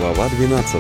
Глава 12.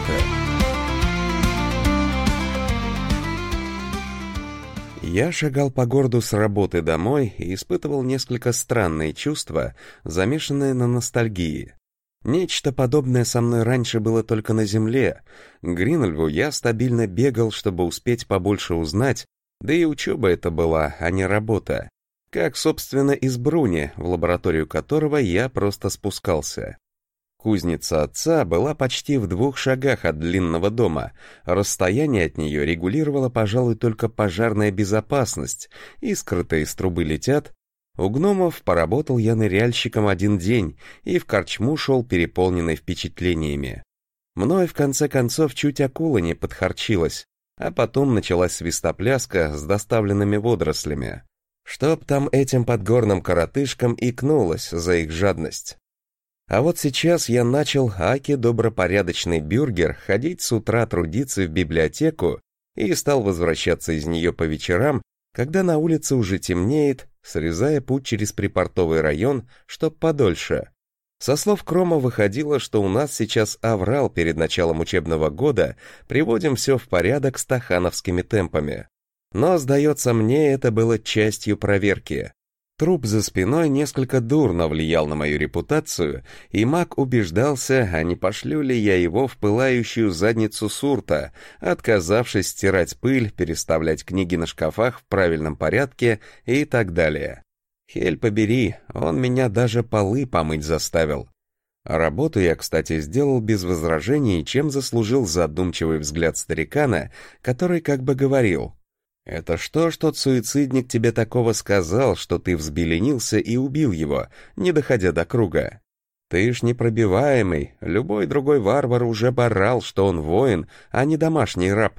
Я шагал по городу с работы домой и испытывал несколько странные чувства, замешанные на ностальгии. Нечто подобное со мной раньше было только на земле. К Гринльву я стабильно бегал, чтобы успеть побольше узнать, да и учеба это была, а не работа. Как, собственно, из Бруни, в лабораторию которого я просто спускался. Кузница отца была почти в 2 шагах от длинного дома. Расстояние от нее регулировала, пожалуй, только пожарная безопасность. Искры-то из трубы летят. У гномов поработал я ныряльщиком 1 день и в корчму шел переполненный впечатлениями. Мной, в конце концов, чуть акула не подхарчилась, а потом началась свистопляска с доставленными водорослями. Чтоб там этим подгорным коротышкам икнулось за их жадность. А вот сейчас я начал, аки добропорядочный бюргер, ходить с утра трудиться в библиотеку и стал возвращаться из нее по вечерам, когда на улице уже темнеет, срезая путь через припортовый район, чтоб подольше. Со слов Крома выходило, что у нас сейчас аврал перед началом учебного года, приводим все в порядок стахановскими темпами. Но, сдается мне, это было частью проверки. Труп за спиной несколько дурно влиял на мою репутацию, и маг убеждался, а не пошлю ли я его в пылающую задницу Сурта, отказавшись стирать пыль, переставлять книги на шкафах в правильном порядке и так далее. Хель побери, он меня даже полы помыть заставил. А работу я, кстати, сделал без возражений, чем заслужил задумчивый взгляд старикана, который как бы говорил: «Это что ж тот суицидник тебе такого сказал, что ты взбеленился и убил его, не доходя до круга? Ты ж непробиваемый, любой другой варвар уже бы орал, что он воин, а не домашний раб».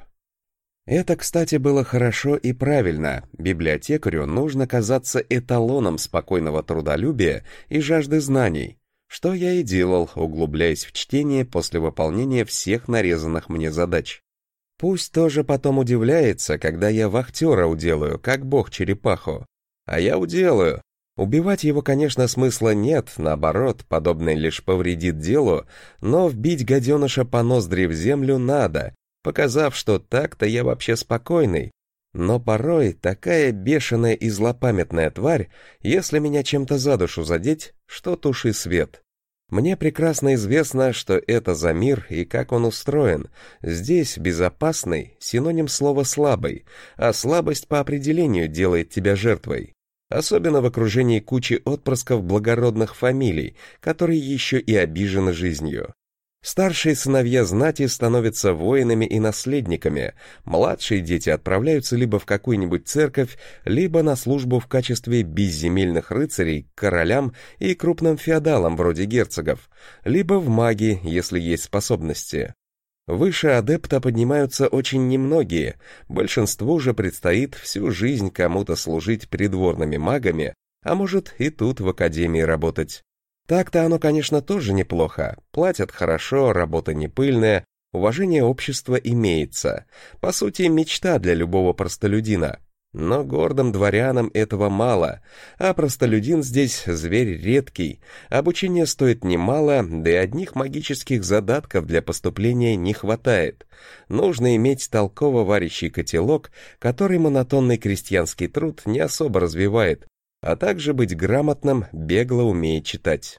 Это, кстати, было хорошо и правильно. Библиотекарю нужно казаться эталоном спокойного трудолюбия и жажды знаний, что я и делал, углубляясь в чтение после выполнения всех нарезанных мне задач. Пусть тоже потом удивляется, когда я вахтера уделаю, как бог черепаху. А я уделаю. Убивать его, конечно, смысла нет, наоборот, подобное лишь повредит делу, но вбить гаденыша по ноздри в землю надо, показав, что так-то я вообще спокойный. Но порой такая бешеная и злопамятная тварь, если меня чем-то за душу задеть, что туши свет. Мне прекрасно известно, что это за мир и как он устроен. Здесь безопасный — синоним слова «слабый», а слабость по определению делает тебя жертвой. Особенно в окружении кучи отпрысков благородных фамилий, которые еще и обижены жизнью. Старшие сыновья знати становятся воинами и наследниками, младшие дети отправляются либо в какую-нибудь церковь, либо на службу в качестве безземельных рыцарей к королям и крупным феодалам вроде герцогов, либо в маги, если есть способности. Выше адепта поднимаются очень немногие, большинству же предстоит всю жизнь кому-то служить придворными магами, а может и тут в академии работать. Так-то оно, конечно, тоже неплохо. Платят хорошо, работа не пыльная, уважение общества имеется. По сути, мечта для любого простолюдина. Но гордым дворянам этого мало, а простолюдин здесь зверь редкий. Обучение стоит немало, да и одних магических задатков для поступления не хватает. Нужно иметь толково варящий котелок, который монотонный крестьянский труд не особо развивает, а также быть грамотным, бегло умея читать.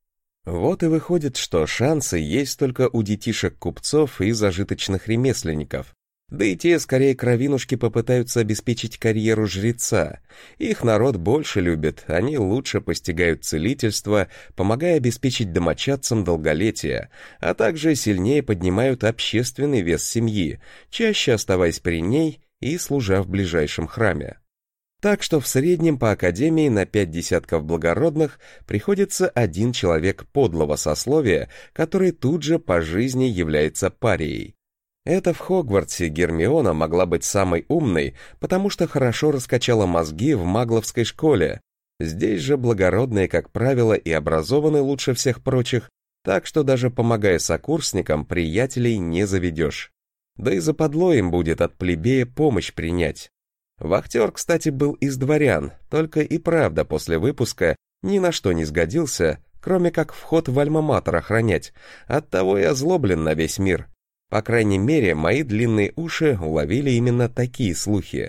Вот и выходит, что шансы есть только у детишек купцов и зажиточных ремесленников. Да и те, скорее, кровинушки попытаются обеспечить карьеру жреца. Их народ больше любит, они лучше постигают целительство, помогая обеспечить домочадцам долголетие, а также сильнее поднимают общественный вес семьи, чаще оставаясь при ней и служа в ближайшем храме. Так что в среднем по академии на 5 десятков благородных приходится 1 человек подлого сословия, который тут же по жизни является парией. Это в Хогвартсе Гермиона могла быть самой умной, потому что хорошо раскачала мозги в магловской школе. Здесь же благородные, как правило, и образованы лучше всех прочих, так что даже помогая сокурсникам, приятелей не заведешь. Да и западло им будет от плебея помощь принять. Вахтер, кстати, был из дворян, только и правда после выпуска ни на что не сгодился, кроме как вход в альма-матер охранять. Оттого и озлоблен на весь мир. По крайней мере, мои длинные уши уловили именно такие слухи.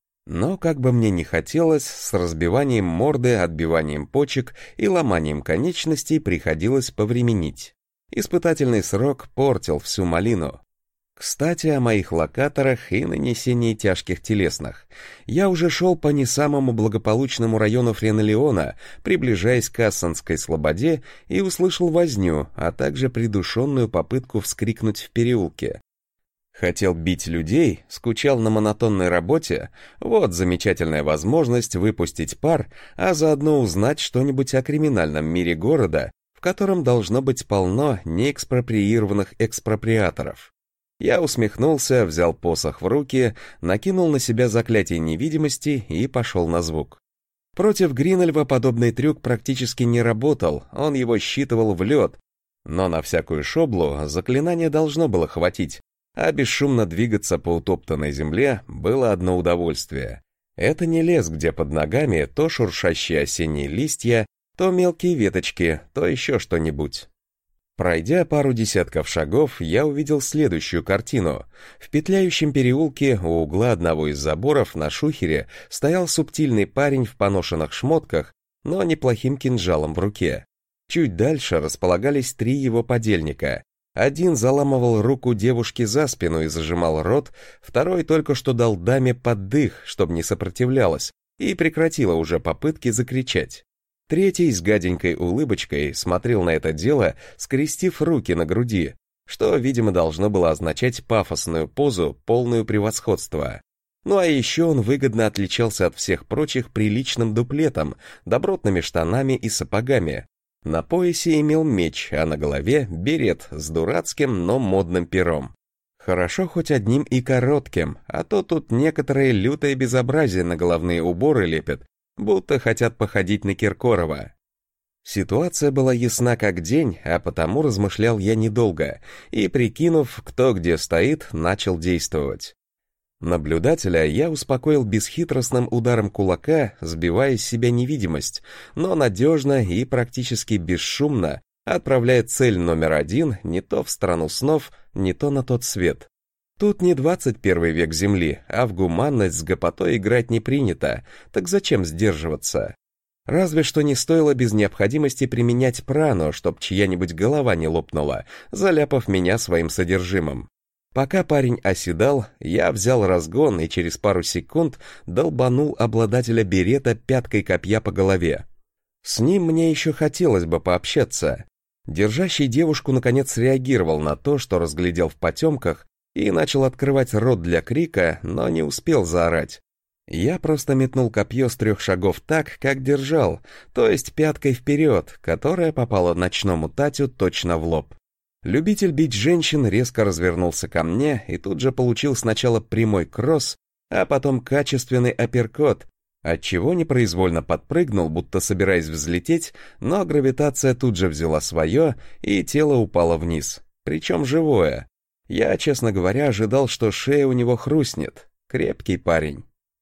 Но, как бы мне ни хотелось, с разбиванием морды, отбиванием почек и ломанием конечностей приходилось повременить. Испытательный срок портил всю малину. Кстати, о моих локаторах и нанесении тяжких телесных. Я уже шел по не самому благополучному району Френолеона, приближаясь к Ассанской слободе, и услышал возню, а также придушенную попытку вскрикнуть в переулке. Хотел бить людей, скучал на монотонной работе. Вот замечательная возможность выпустить пар, а заодно узнать что-нибудь о криминальном мире города, в котором должно быть полно неэкспроприированных экспроприаторов. Я усмехнулся, взял посох в руки, накинул на себя заклятие невидимости и пошел на звук. Против Гринельва подобный трюк практически не работал, он его считывал в лед, но на всякую шоблу заклинание должно было хватить, а бесшумно двигаться по утоптанной земле было одно удовольствие. Это не лес, где под ногами то шуршащие осенние листья, то мелкие веточки, то еще что-нибудь. Пройдя пару десятков шагов, я увидел следующую картину. В петляющем переулке у угла одного из заборов на шухере стоял субтильный парень в поношенных шмотках, но неплохим кинжалом в руке. Чуть дальше располагались 3 его подельника. Один заламывал руку девушки за спину и зажимал рот, второй только что дал даме под дых, чтобы не сопротивлялась, и прекратила уже попытки закричать. Третий с гаденькой улыбочкой смотрел на это дело, скрестив руки на груди, что, видимо, должно было означать пафосную позу, полную превосходства. Ну а еще он выгодно отличался от всех прочих приличным дуплетом, добротными штанами и сапогами. На поясе имел меч, а на голове берет с дурацким, но модным пером. Хорошо хоть одним и коротким, а то тут некоторые лютое безобразие на головные уборы лепят, будто хотят походить на Киркорова. Ситуация была ясна как день, а потому размышлял я недолго, и, прикинув, кто где стоит, начал действовать. Наблюдателя я успокоил бесхитростным ударом кулака, сбивая с себя невидимость, но надежно и практически бесшумно отправляя цель номер 1 не то в страну снов, не то на тот свет. Тут не 21 век Земли, а в гуманность с гопотой играть не принято, так зачем сдерживаться? Разве что не стоило без необходимости применять прану, чтоб чья-нибудь голова не лопнула, заляпав меня своим содержимым. Пока парень оседал, я взял разгон и через пару секунд долбанул обладателя берета пяткой копья по голове. С ним мне еще хотелось бы пообщаться. Держащий девушку наконец среагировал на то, что разглядел в потемках, и начал открывать рот для крика, но не успел заорать. Я просто метнул копье с 3 шагов так, как держал, то есть пяткой вперед, которая попала ночному Татю точно в лоб. Любитель бить женщин резко развернулся ко мне и тут же получил сначала прямой кросс, а потом качественный апперкот, отчего непроизвольно подпрыгнул, будто собираясь взлететь, но гравитация тут же взяла свое, и тело упало вниз, причем живое. Я, честно говоря, ожидал, что шея у него хрустнет. Крепкий парень.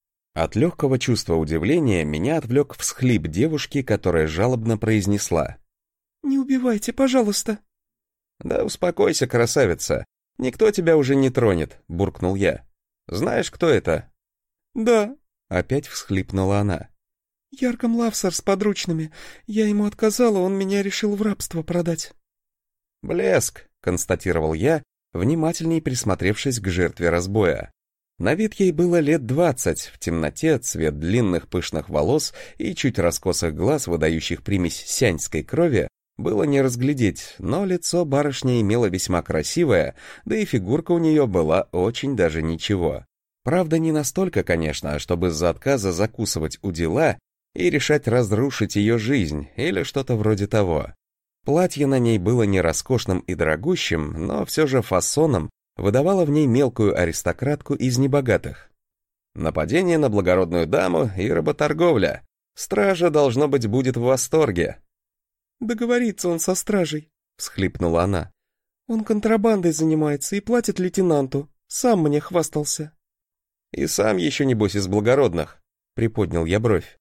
От легкого чувства удивления меня отвлек всхлип девушки, которая жалобно произнесла: «Не убивайте, пожалуйста». «Да успокойся, красавица. Никто тебя уже не тронет», — буркнул я. «Знаешь, кто это?» «Да», — опять всхлипнула она. «Ярком Лавсар с подручными. Я ему отказала, он меня решил в рабство продать». «Блеск», — констатировал я, внимательней присмотревшись к жертве разбоя. На вид ей было лет 20, в темноте цвет длинных пышных волос и чуть раскосых глаз, выдающих примесь сяньской крови, было не разглядеть, но лицо барышни имело весьма красивое, да и фигурка у нее была очень даже ничего. Правда, не настолько, конечно, чтобы из-за отказа закусывать у дела и решать разрушить ее жизнь или что-то вроде того. Платье на ней было не роскошным и дорогущим, но все же фасоном выдавало в ней мелкую аристократку из небогатых. Нападение на благородную даму и работорговля. Стража, должно быть, будет в восторге. «Договорится он со стражей», — всхлипнула она. «Он контрабандой занимается и платит лейтенанту. Сам мне хвастался». «И сам еще, небось, из благородных», — приподнял я бровь.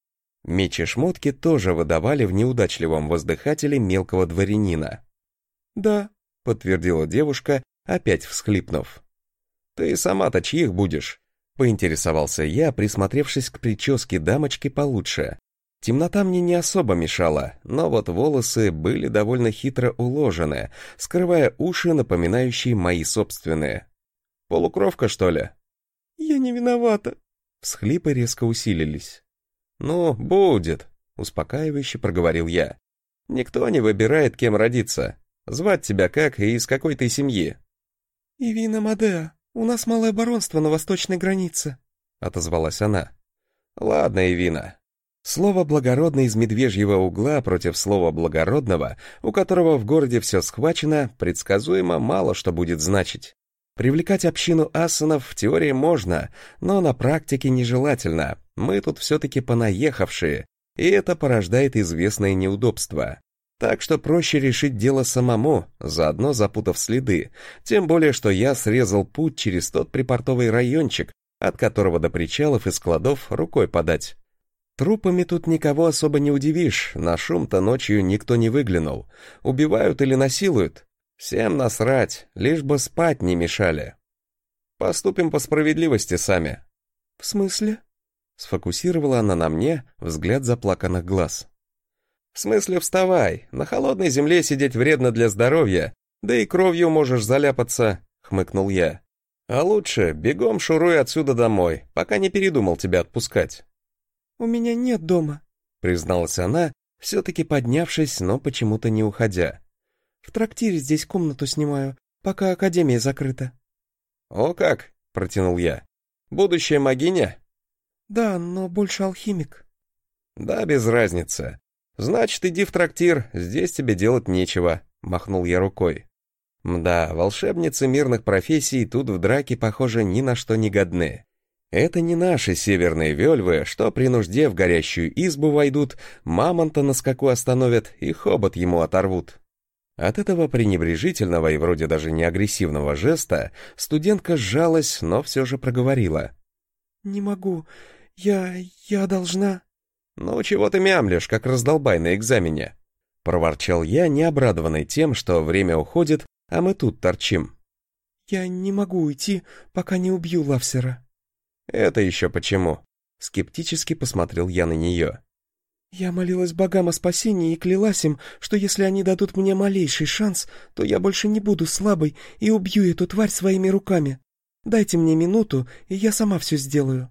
Меч и шмотки тоже выдавали в неудачливом воздыхателе мелкого дворянина. «Да», — подтвердила девушка, опять всхлипнув. «Ты сама-то чьих будешь?» — поинтересовался я, присмотревшись к прическе дамочки получше. Темнота мне не особо мешала, но вот волосы были довольно хитро уложены, скрывая уши, напоминающие мои собственные. «Полукровка, что ли?» «Я не виновата». Всхлипы резко усилились. «Ну, будет», — успокаивающе проговорил я. «Никто не выбирает, кем родиться. Звать тебя как и из какой ты семьи?» «Ивина Мадеа, у нас малое баронство на восточной границе», — отозвалась она. «Ладно, Ивина». Слово «благородный» из медвежьего угла против слова «благородного», у которого в городе все схвачено, предсказуемо мало что будет значить. Привлекать общину ассанов в теории можно, но на практике нежелательно. Мы тут все-таки понаехавшие, и это порождает известное неудобство. Так что проще решить дело самому, заодно запутав следы, тем более что я срезал путь через тот припортовый райончик, от которого до причалов и складов рукой подать. Трупами тут никого особо не удивишь, на шум-то ночью никто не выглянул. Убивают или насилуют? Всем насрать, лишь бы спать не мешали. Поступим по справедливости сами. «В смысле?» — сфокусировала она на мне взгляд заплаканных глаз. «В смысле вставай, на холодной земле сидеть вредно для здоровья, да и кровью можешь заляпаться», — хмыкнул я. «А лучше бегом шуруй отсюда домой, пока не передумал тебя отпускать». «У меня нет дома», — призналась она, все-таки поднявшись, но почему-то не уходя. «В трактире здесь комнату снимаю, пока академия закрыта». «О как!» — протянул я. «Будущая могиня?» «Да, но больше алхимик». «Да, без разницы. Значит, иди в трактир, здесь тебе делать нечего», — махнул я рукой. «Мда, волшебницы мирных профессий тут в драке, похоже, ни на что не годны. Это не наши северные вельвы, что при нужде в горящую избу войдут, мамонта на скаку остановят и хобот ему оторвут». От этого пренебрежительного и вроде даже не агрессивного жеста студентка сжалась, но все же проговорила. «Не могу. Я должна...» «Ну чего ты мямлишь, как раздолбай на экзамене?» Проворчал я, не обрадованный тем, что время уходит, а мы тут торчим. «Я не могу уйти, пока не убью Лавсера». «Это еще почему?» Скептически посмотрел я на нее. «Я молилась богам о спасении и клялась им, что если они дадут мне малейший шанс, то я больше не буду слабой и убью эту тварь своими руками. Дайте мне минуту, и я сама все сделаю».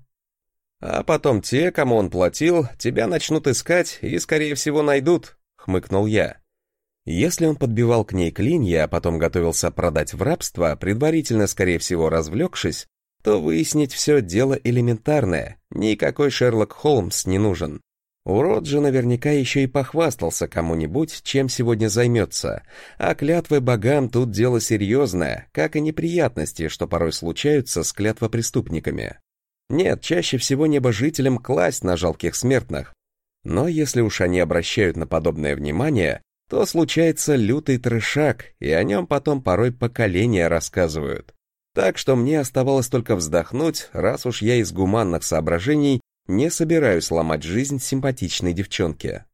«А потом те, кому он платил, тебя начнут искать и, скорее всего, найдут», — хмыкнул я. Если он подбивал к ней клинья, а потом готовился продать в рабство, предварительно, скорее всего, развлекшись, то выяснить все дело элементарное, никакой Шерлок Холмс не нужен. Урод же наверняка еще и похвастался кому-нибудь, чем сегодня займется, а клятвы богам тут дело серьезное, как и неприятности, что порой случаются с клятвопреступниками. Нет, чаще всего небожителям класть на жалких смертных. Но если уж они обращают на подобное внимание, то случается лютый трешак, и о нем потом порой поколения рассказывают. Так что мне оставалось только вздохнуть, раз уж я из гуманных соображений не собираюсь ломать жизнь симпатичной девчонке.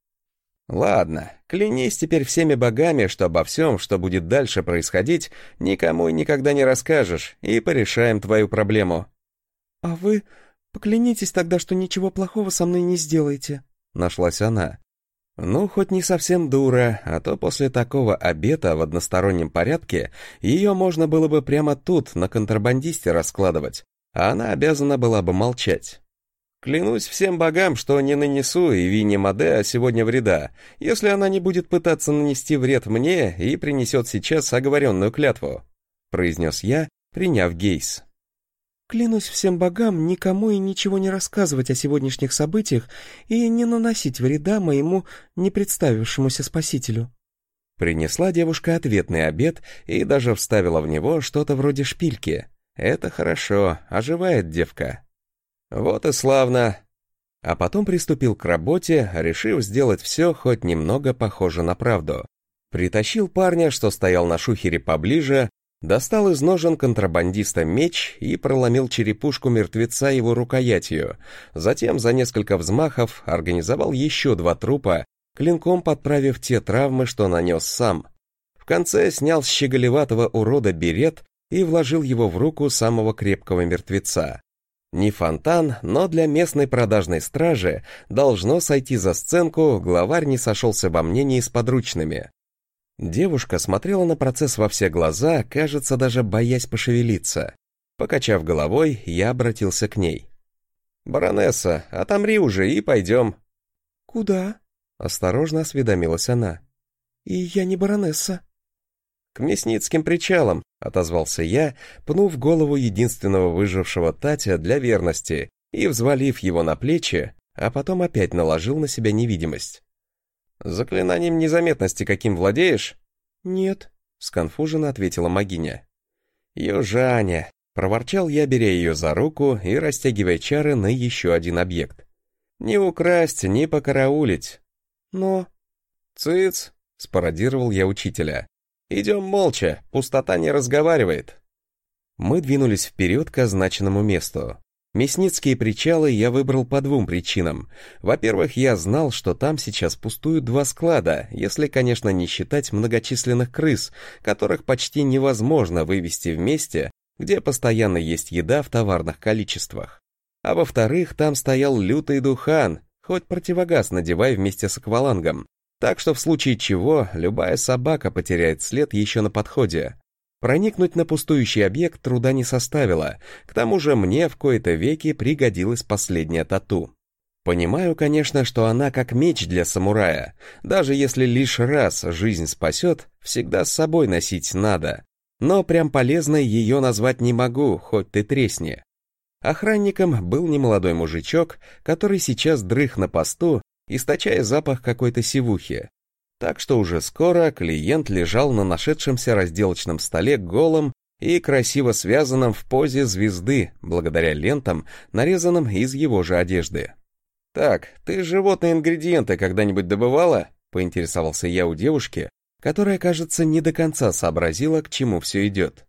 Ладно, клянись теперь всеми богами, что обо всем, что будет дальше происходить, никому и никогда не расскажешь, и порешаем твою проблему. «А вы поклянитесь тогда, что ничего плохого со мной не сделаете», — нашлась она. Ну, хоть не совсем дура, а то после такого обета в одностороннем порядке ее можно было бы прямо тут, на контрабандисте, раскладывать, а она обязана была бы молчать. «Клянусь всем богам, что не нанесу Ивине Мадеа сегодня вреда, если она не будет пытаться нанести вред мне и принесет сейчас оговоренную клятву», — произнес я, приняв гейс. «Клянусь всем богам никому и ничего не рассказывать о сегодняшних событиях и не наносить вреда моему непредставившемуся спасителю». Принесла девушка ответный обет и даже вставила в него что-то вроде шпильки. Это хорошо, оживает девка. Вот и славно. А потом приступил к работе, решив сделать все хоть немного похоже на правду. Притащил парня, что стоял на шухере поближе, Достал из ножен контрабандиста меч и проломил черепушку мертвеца его рукоятью. Затем за несколько взмахов организовал еще 2 трупа, клинком подправив те травмы, что нанес сам. В конце снял с щеголеватого урода берет и вложил его в руку самого крепкого мертвеца. Не фонтан, но для местной продажной стражи должно сойти за сценку, главарь не сошелся во мнении с подручными. Девушка смотрела на процесс во все глаза, кажется, даже боясь пошевелиться. Покачав головой, я обратился к ней. «Баронесса, отомри уже и пойдем». «Куда?» — осторожно осведомилась она. «И я не баронесса». «К Мясницким причалам», — отозвался я, пнув голову единственного выжившего Татя для верности и взвалив его на плечи, а потом опять наложил на себя невидимость. «Заклинанием незаметности каким владеешь?» «Нет», — сконфуженно ответила могиня. «Южаня», — проворчал я, беря ее за руку и растягивая чары на еще один объект. «Не украсть, не покараулить». «Но...» «Цыц», — спародировал я учителя. «Идем молча, пустота не разговаривает». Мы двинулись вперед к означенному месту. Мясницкие причалы я выбрал по 2 причинам. Во-первых, я знал, что там сейчас пустуют 2 склада, если, конечно, не считать многочисленных крыс, которых почти невозможно вывести в месте, где постоянно есть еда в товарных количествах. А во-вторых, там стоял лютый духан, хоть противогаз надевай вместе с аквалангом, так что в случае чего любая собака потеряет след еще на подходе. Проникнуть на пустующий объект труда не составило, к тому же мне в кои-то веки пригодилась последняя тату. Понимаю, конечно, что она как меч для самурая, даже если лишь раз жизнь спасет, всегда с собой носить надо, но прям полезной ее назвать не могу, хоть ты тресни. Охранником был немолодой мужичок, который сейчас дрых на посту, источая запах какой-то сивухи. Так что уже скоро клиент лежал на нашедшемся разделочном столе голым и красиво связанном в позе звезды, благодаря лентам, нарезанным из его же одежды. «Так, ты животные ингредиенты когда-нибудь добывала?» — поинтересовался я у девушки, которая, кажется, не до конца сообразила, к чему все идет.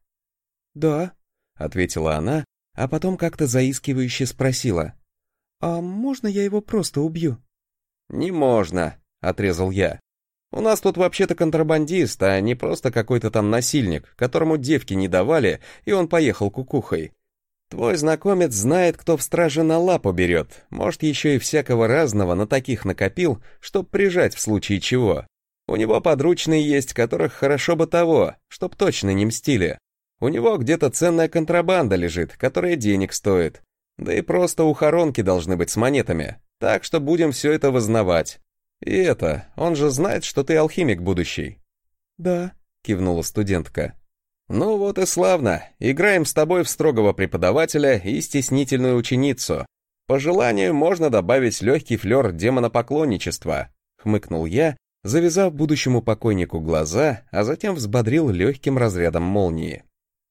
«Да», — ответила она, а потом как-то заискивающе спросила. «А можно я его просто убью?» «Не можно», — отрезал я. «У нас тут вообще-то контрабандист, а не просто какой-то там насильник, которому девки не давали, и он поехал кукухой. Твой знакомец знает, кто в страже на лапу берет, может, еще и всякого разного на таких накопил, чтоб прижать в случае чего. У него подручные есть, которых хорошо бы того, чтоб точно не мстили. У него где-то ценная контрабанда лежит, которая денег стоит. Да и просто ухоронки должны быть с монетами, так что будем все это вызнавать. И это, он же знает, что ты алхимик будущий». «Да», — кивнула студентка. «Ну вот и славно. Играем с тобой в строгого преподавателя и стеснительную ученицу. По желанию можно добавить легкий флер демонопоклонничества», — хмыкнул я, завязав будущему покойнику глаза, а затем взбодрил легким разрядом молнии.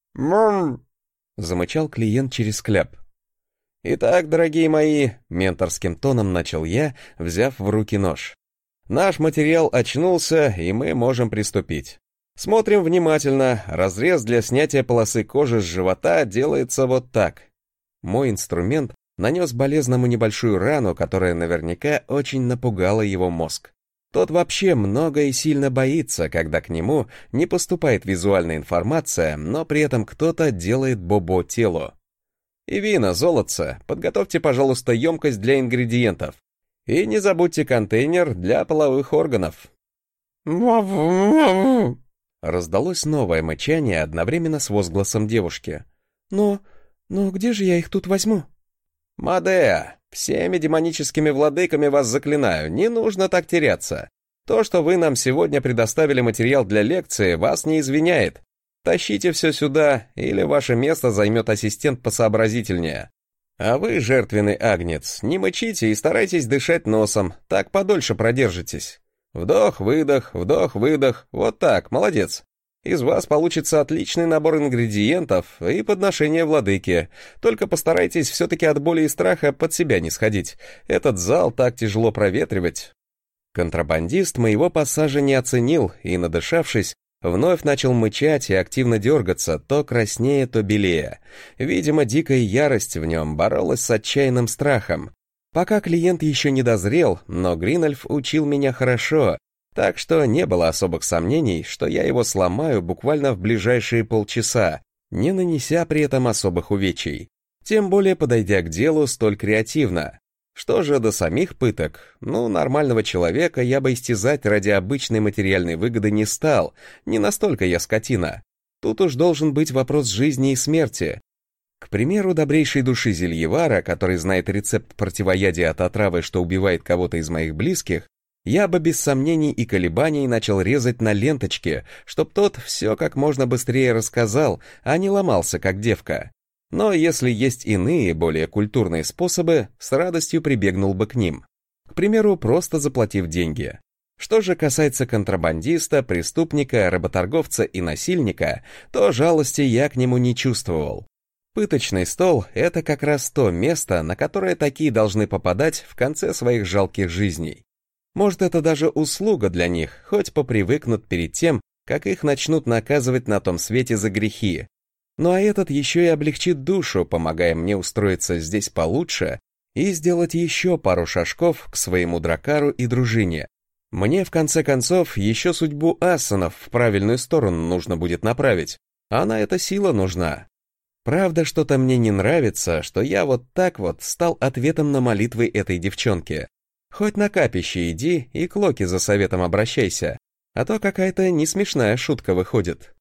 «Мм!» — замычал клиент через кляп. «Итак, дорогие мои», — менторским тоном начал я, взяв в руки нож. «Наш материал очнулся, и мы можем приступить. Смотрим внимательно, разрез для снятия полосы кожи с живота делается вот так». Мой инструмент нанес болезному небольшую рану, которая наверняка очень напугала его мозг. Тот вообще много и сильно боится, когда к нему не поступает визуальная информация, но при этом кто-то делает бобо телу. «Ивина, золотце, подготовьте, пожалуйста, емкость для ингредиентов. И не забудьте контейнер для половых органов». Раздалось новое мычание одновременно с возгласом девушки. Но где же я их тут возьму?» «Мадеа, всеми демоническими владыками вас заклинаю, не нужно так теряться. То, что вы нам сегодня предоставили материал для лекции, вас не извиняет. Тащите все сюда, или ваше место займет ассистент посообразительнее. А вы, жертвенный агнец, не мычите и старайтесь дышать носом, так подольше продержитесь. Вдох-выдох, вдох-выдох, вот так, молодец. Из вас получится отличный набор ингредиентов и подношение владыки. Только постарайтесь все-таки от боли и страха под себя не сходить. Этот зал так тяжело проветривать». Контрабандист моего пассажа не оценил и, надышавшись, Вновь начал мычать и активно дергаться, то краснее, то белее. Видимо, дикая ярость в нем боролась с отчаянным страхом. Пока клиент еще не дозрел, но Гринольф учил меня хорошо, так что не было особых сомнений, что я его сломаю буквально в ближайшие полчаса, не нанеся при этом особых увечий. Тем более подойдя к делу столь креативно. Что же до самих пыток? Нормального человека я бы истязать ради обычной материальной выгоды не стал, не настолько я скотина. Тут уж должен быть вопрос жизни и смерти. К примеру, добрейшей души зельевара, который знает рецепт противоядия от отравы, что убивает кого-то из моих близких, я бы без сомнений и колебаний начал резать на ленточке, чтоб тот все как можно быстрее рассказал, а не ломался как девка. Но если есть иные, более культурные способы, с радостью прибегнул бы к ним. К примеру, просто заплатив деньги. Что же касается контрабандиста, преступника, работорговца и насильника, то жалости я к нему не чувствовал. Пыточный стол — это как раз то место, на которое такие должны попадать в конце своих жалких жизней. Может, это даже услуга для них, хоть попривыкнут перед тем, как их начнут наказывать на том свете за грехи. Ну а этот еще и облегчит душу, помогая мне устроиться здесь получше и сделать еще пару шажков к своему дракару и дружине. Мне, в конце концов, еще судьбу ассанов в правильную сторону нужно будет направить, а на это сила нужна. Правда, что-то мне не нравится, что я вот так вот стал ответом на молитвы этой девчонки. Хоть на капище иди и к Локи за советом обращайся, а то какая-то несмешная шутка выходит.